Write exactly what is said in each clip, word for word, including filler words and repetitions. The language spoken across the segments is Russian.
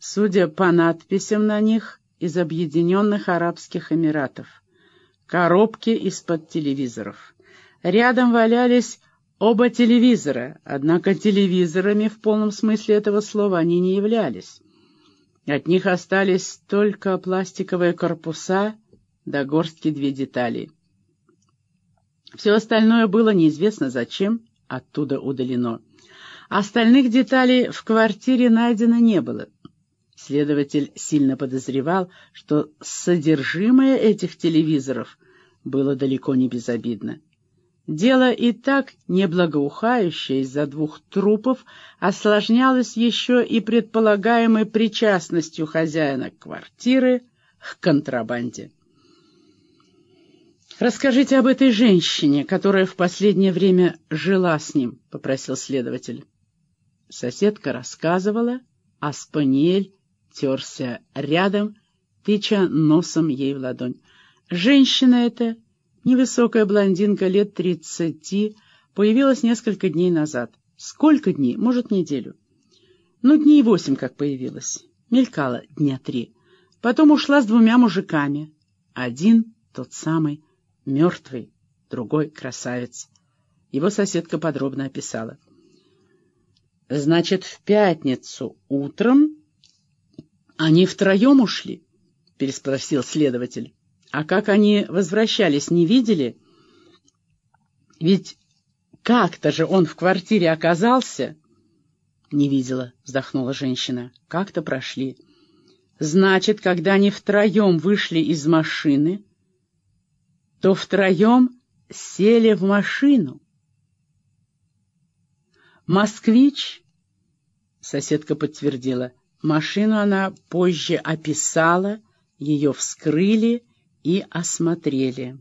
судя по надписям на них, из Объединенных Арабских Эмиратов. Коробки из-под телевизоров. Рядом валялись оба телевизора, однако телевизорами в полном смысле этого слова они не являлись. От них остались только пластиковые корпуса да горстки две детали. Все остальное было неизвестно зачем оттуда удалено. Остальных деталей в квартире найдено не было. Следователь сильно подозревал, что содержимое этих телевизоров было далеко не безобидно. Дело и так неблагоухающее из-за двух трупов осложнялось еще и предполагаемой причастностью хозяина квартиры к контрабанде. «Расскажите об этой женщине, которая в последнее время жила с ним», — попросил следователь. Соседка рассказывала, а спаниель терся рядом, тыча носом ей в ладонь. Женщина эта, невысокая блондинка лет тридцати, появилась несколько дней назад. Сколько дней? Может, неделю. Ну, дней восемь как появилась. Мелькала дня три. Потом ушла с двумя мужиками. Один тот самый мертвый, другой красавец. Его соседка подробно описала. «Значит, в пятницу утром они втроем ушли?» — переспросил следователь. «А как они возвращались, не видели? Ведь как-то же он в квартире оказался?» «Не видела», — вздохнула женщина. «Как-то прошли. Значит, когда они втроем вышли из машины, то втроем сели в машину. «Москвич», — соседка подтвердила, машину она позже описала, ее вскрыли и осмотрели.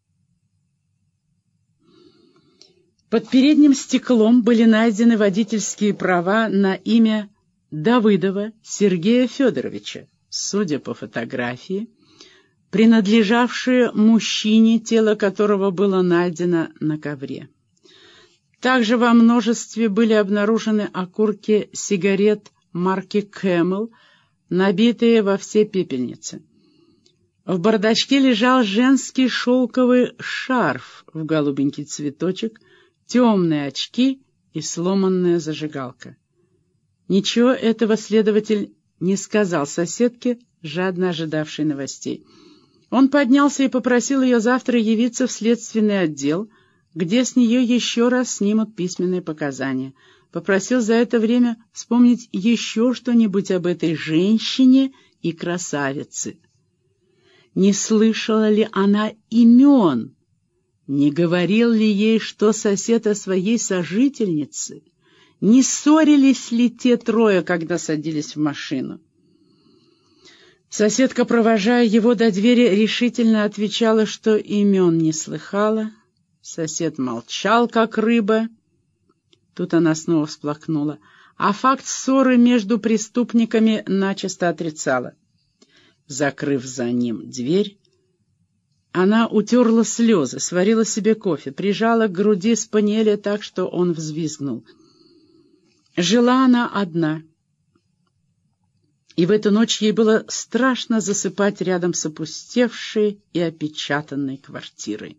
Под передним стеклом были найдены водительские права на имя Давыдова Сергея Федоровича, судя по фотографии, принадлежавшие мужчине, тело которого было найдено на ковре. Также во множестве были обнаружены окурки сигарет марки Camel, набитые во все пепельницы. В бардачке лежал женский шелковый шарф в голубенький цветочек, темные очки и сломанная зажигалка. Ничего этого следователь не сказал соседке, жадно ожидавшей новостей. Он поднялся и попросил ее завтра явиться в следственный отдел, где с нее еще раз снимут письменные показания. Попросил за это время вспомнить еще что-нибудь об этой женщине и красавице. Не слышала ли она имен? Не говорил ли ей, что сосед о своей сожительнице? Не ссорились ли те трое, когда садились в машину? Соседка, провожая его до двери, решительно отвечала, что имен не слыхала. Сосед молчал, как рыба. Тут она снова всплакнула, а факт ссоры между преступниками начисто отрицала. Закрыв за ним дверь, она утерла слезы, сварила себе кофе, прижала к груди спаниеля так, что он взвизгнул. Жила она одна. И в эту ночь ей было страшно засыпать рядом с опустевшей и опечатанной квартирой.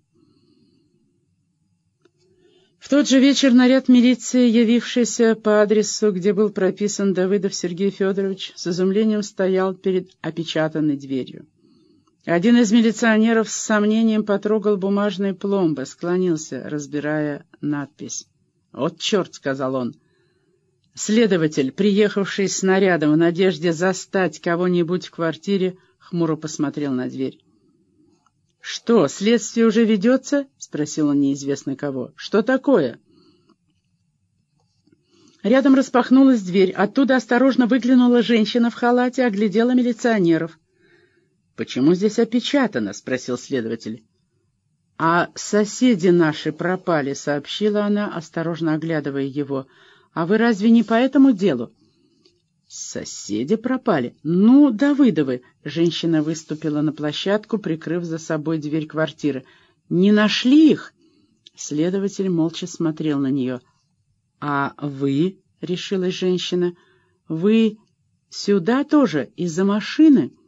В тот же вечер наряд милиции, явившийся по адресу, где был прописан Давыдов Сергей Федорович, с изумлением стоял перед опечатанной дверью. Один из милиционеров с сомнением потрогал бумажные пломбы, склонился, разбирая надпись. «Вот черт!» — сказал он. Следователь, приехавший с нарядом в надежде застать кого-нибудь в квартире, хмуро посмотрел на дверь. «Что, следствие уже ведется?» — спросил он неизвестно кого. «Что такое?» Рядом распахнулась дверь. Оттуда осторожно выглянула женщина в халате, оглядела милиционеров. «Почему здесь опечатано?» — спросил следователь. «А соседи наши пропали», — сообщила она, осторожно оглядывая его. «А вы разве не по этому делу?» «Соседи пропали? Ну, Давыдовы!» Женщина выступила на площадку, прикрыв за собой дверь квартиры. «Не нашли их?» Следователь молча смотрел на нее. «А вы?» — решилась женщина. «Вы Сюда тоже из-за машины